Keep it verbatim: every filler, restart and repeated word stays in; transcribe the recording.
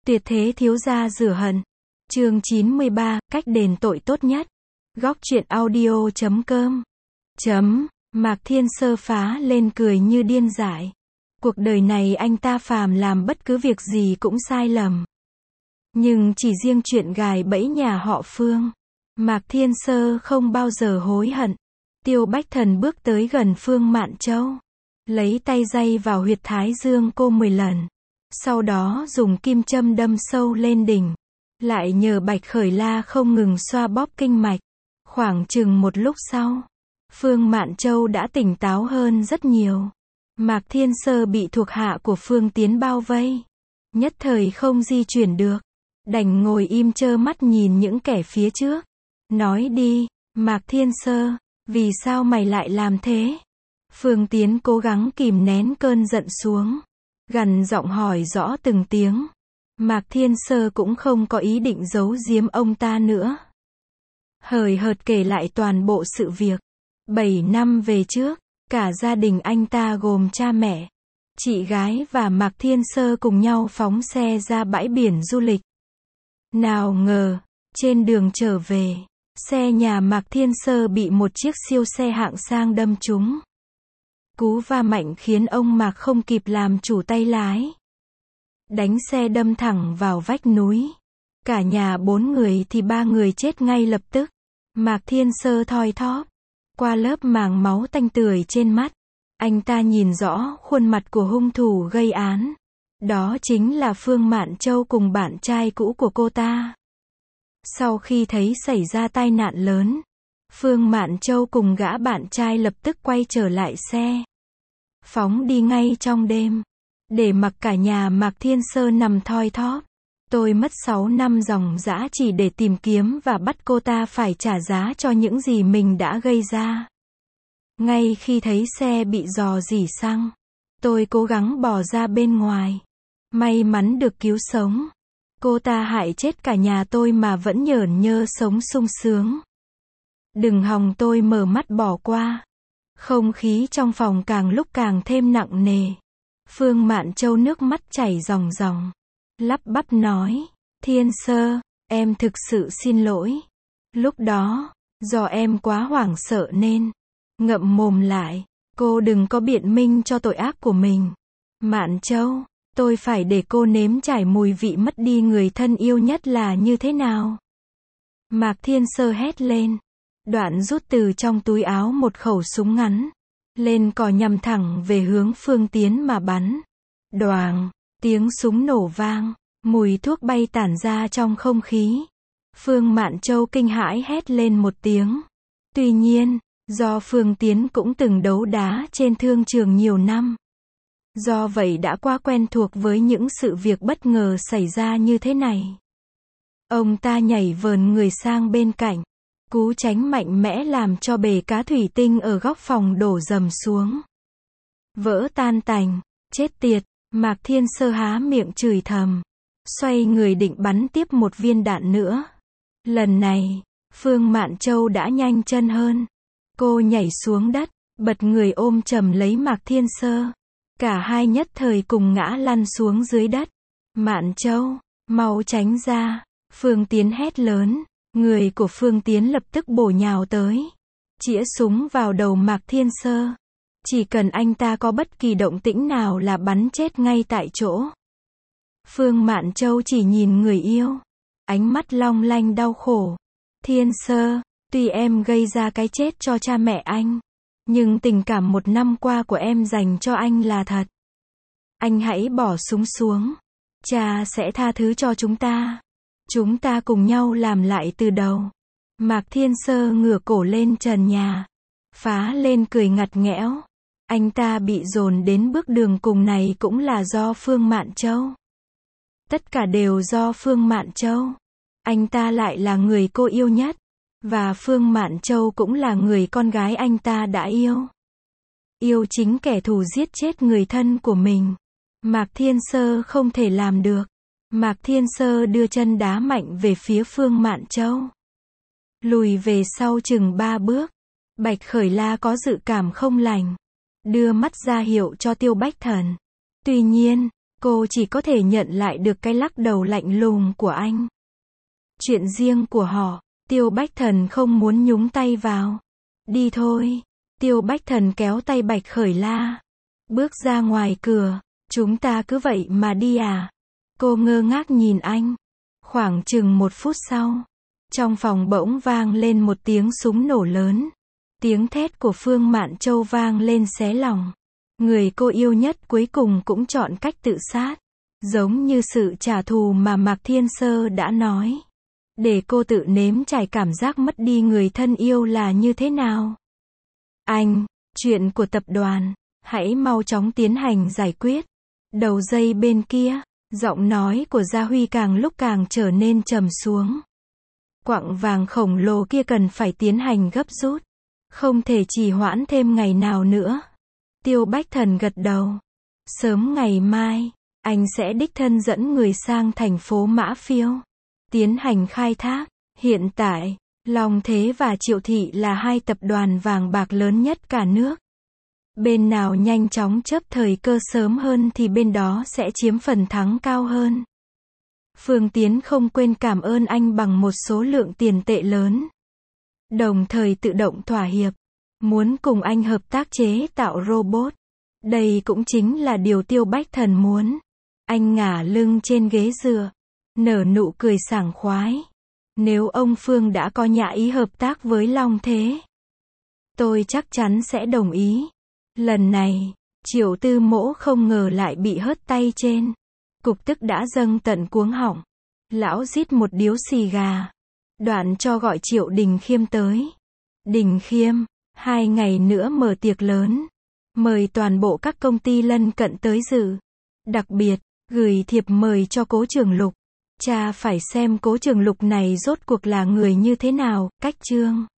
Tuyệt thế thiếu gia rửa hận. Chương chín mươi ba, cách đền tội tốt nhất. Góc truyện audio chấm com. Chấm, Mạc Thiên Sơ phá lên cười như điên dại. Cuộc đời này anh ta phàm làm bất cứ việc gì cũng sai lầm. Nhưng chỉ riêng chuyện gài bẫy nhà họ Phương, Mạc Thiên Sơ không bao giờ hối hận. Tiêu Bách Thần bước tới gần Phương Mạn Châu, lấy tay day vào huyệt thái dương cô mười lần. Sau đó dùng kim châm đâm sâu lên đỉnh. Lại nhờ Bạch Khởi La không ngừng xoa bóp kinh mạch. Khoảng chừng một lúc sau, Phương Mạn Châu đã tỉnh táo hơn rất nhiều. Mạc Thiên Sơ bị thuộc hạ của Phương Tiến bao vây. Nhất thời không di chuyển được. Đành ngồi im trơ mắt nhìn những kẻ phía trước. Nói đi, Mạc Thiên Sơ, vì sao mày lại làm thế? Phương Tiến cố gắng kìm nén cơn giận xuống. Gằn giọng hỏi rõ từng tiếng. Mạc Thiên Sơ cũng không có ý định giấu giếm ông ta nữa. Hời hợt kể lại toàn bộ sự việc. Bảy năm về trước, cả gia đình anh ta gồm cha mẹ, chị gái và Mạc Thiên Sơ cùng nhau phóng xe ra bãi biển du lịch. Nào ngờ, trên đường trở về, xe nhà Mạc Thiên Sơ bị một chiếc siêu xe hạng sang đâm trúng. Cú va mạnh khiến ông Mạc không kịp làm chủ tay lái. Đánh xe đâm thẳng vào vách núi. Cả nhà bốn người thì ba người chết ngay lập tức. Mạc Thiên Sơ thoi thóp qua lớp màng máu tanh tưởi trên mắt. Anh ta nhìn rõ khuôn mặt của hung thủ gây án. Đó chính là Phương Mạn Châu cùng bạn trai cũ của cô ta. Sau khi thấy xảy ra tai nạn lớn, Phương Mạn Châu cùng gã bạn trai lập tức quay trở lại xe, phóng đi ngay trong đêm, để mặc cả nhà Mạc Thiên Sơ nằm thoi thóp. Tôi mất sáu năm ròng rã chỉ để tìm kiếm và bắt cô ta phải trả giá cho những gì mình đã gây ra. Ngay khi thấy xe bị rò rỉ xăng, tôi cố gắng bò ra bên ngoài. May mắn được cứu sống. Cô ta hại chết cả nhà tôi mà vẫn nhởn nhơ sống sung sướng. Đừng hòng tôi mở mắt bỏ qua. Không khí trong phòng càng lúc càng thêm nặng nề. Phương Mạn Châu nước mắt chảy ròng ròng, lắp bắp nói, Thiên Sơ, em thực sự xin lỗi. Lúc đó, do em quá hoảng sợ nên, ngậm mồm lại. Cô đừng có biện minh cho tội ác của mình. Mạn Châu, tôi phải để cô nếm trải mùi vị mất đi người thân yêu nhất là như thế nào. Mạc Thiên Sơ hét lên. Đoạn rút từ trong túi áo một khẩu súng ngắn, lên cò nhằm thẳng về hướng Phương Tiến mà bắn. Đoàng, tiếng súng nổ vang, mùi thuốc bay tản ra trong không khí. Phương Mạn Châu kinh hãi hét lên một tiếng. Tuy nhiên, do Phương Tiến cũng từng đấu đá trên thương trường nhiều năm, do vậy đã quá quen thuộc với những sự việc bất ngờ xảy ra như thế này. Ông ta nhảy vờn người sang bên cạnh. Cú tránh mạnh mẽ làm cho bể cá thủy tinh ở góc phòng đổ rầm xuống. Vỡ tan tành. Chết tiệt. Mạc Thiên Sơ há miệng chửi thầm. Xoay người định bắn tiếp một viên đạn nữa. Lần này, Phương Mạn Châu đã nhanh chân hơn. Cô nhảy xuống đất, bật người ôm chầm lấy Mạc Thiên Sơ. Cả hai nhất thời cùng ngã lăn xuống dưới đất. Mạn Châu, mau tránh ra. Phương Tiến hét lớn. Người của Phương Tiến lập tức bổ nhào tới, chĩa súng vào đầu Mạc Thiên Sơ. Chỉ cần anh ta có bất kỳ động tĩnh nào là bắn chết ngay tại chỗ. Phương Mạn Châu chỉ nhìn người yêu, ánh mắt long lanh đau khổ. Thiên Sơ, tuy em gây ra cái chết cho cha mẹ anh, nhưng tình cảm một năm qua của em dành cho anh là thật. Anh hãy bỏ súng xuống. Cha sẽ tha thứ cho chúng ta. Chúng ta cùng nhau làm lại từ đầu. Mạc Thiên Sơ ngửa cổ lên trần nhà, phá lên cười ngặt nghẽo. Anh ta bị dồn đến bước đường cùng này cũng là do Phương Mạn Châu. Tất cả đều do Phương Mạn Châu. Anh ta lại là người cô yêu nhất. Và Phương Mạn Châu cũng là người con gái anh ta đã yêu. Yêu chính kẻ thù giết chết người thân của mình. Mạc Thiên Sơ không thể làm được. Mạc Thiên Sơ đưa chân đá mạnh về phía Phương Mạn Châu. Lùi về sau chừng ba bước. Bạch Khởi La có dự cảm không lành, đưa mắt ra hiệu cho Tiêu Bách Thần. Tuy nhiên, Cô chỉ có thể nhận lại được cái lắc đầu lạnh lùng của anh. Chuyện riêng của họ, Tiêu Bách Thần không muốn nhúng tay vào. Đi thôi. Tiêu Bách Thần kéo tay Bạch Khởi La. Bước ra ngoài cửa. Chúng ta cứ vậy mà đi à? Cô ngơ ngác nhìn anh. Khoảng chừng một phút sau, trong phòng bỗng vang lên một tiếng súng nổ lớn. Tiếng thét của Phương Mạn Châu vang lên xé lòng. Người cô yêu nhất cuối cùng cũng chọn cách tự sát. Giống như sự trả thù mà Mạc Thiên Sơ đã nói. Để cô tự nếm trải cảm giác mất đi người thân yêu là như thế nào. Anh, chuyện của tập đoàn, hãy mau chóng tiến hành giải quyết. Đầu dây bên kia, giọng nói của Gia Huy càng lúc càng trở nên trầm xuống. Quặng vàng khổng lồ kia cần phải tiến hành gấp rút. Không thể trì hoãn thêm ngày nào nữa. Tiêu Bách Thần gật đầu. Sớm ngày mai, anh sẽ đích thân dẫn người sang thành phố Mã Phiêu. Tiến hành khai thác. Hiện tại, Long Thế và Triệu Thị là hai tập đoàn vàng bạc lớn nhất cả nước. Bên nào nhanh chóng chớp thời cơ sớm hơn thì bên đó sẽ chiếm phần thắng cao hơn. Phương Tiến không quên cảm ơn anh bằng một số lượng tiền tệ lớn. Đồng thời tự động thỏa hiệp. Muốn cùng anh hợp tác chế tạo robot. Đây cũng chính là điều Tiêu Bách Thần muốn. Anh ngả lưng trên ghế dựa. Nở nụ cười sảng khoái. Nếu ông Phương đã có nhã ý hợp tác với Long Thế, tôi chắc chắn sẽ đồng ý. Lần này, Triệu Tư Mỗ không ngờ lại bị hớt tay trên. Cục tức đã dâng tận cuống họng. Lão rít một điếu xì gà. Đoạn cho gọi Triệu Đình Khiêm tới. Đình Khiêm, hai ngày nữa mở tiệc lớn. Mời toàn bộ các công ty lân cận tới dự. Đặc biệt, gửi thiệp mời cho Cố Trường Lục. Cha phải xem Cố Trường Lục này rốt cuộc là người như thế nào, cách chương.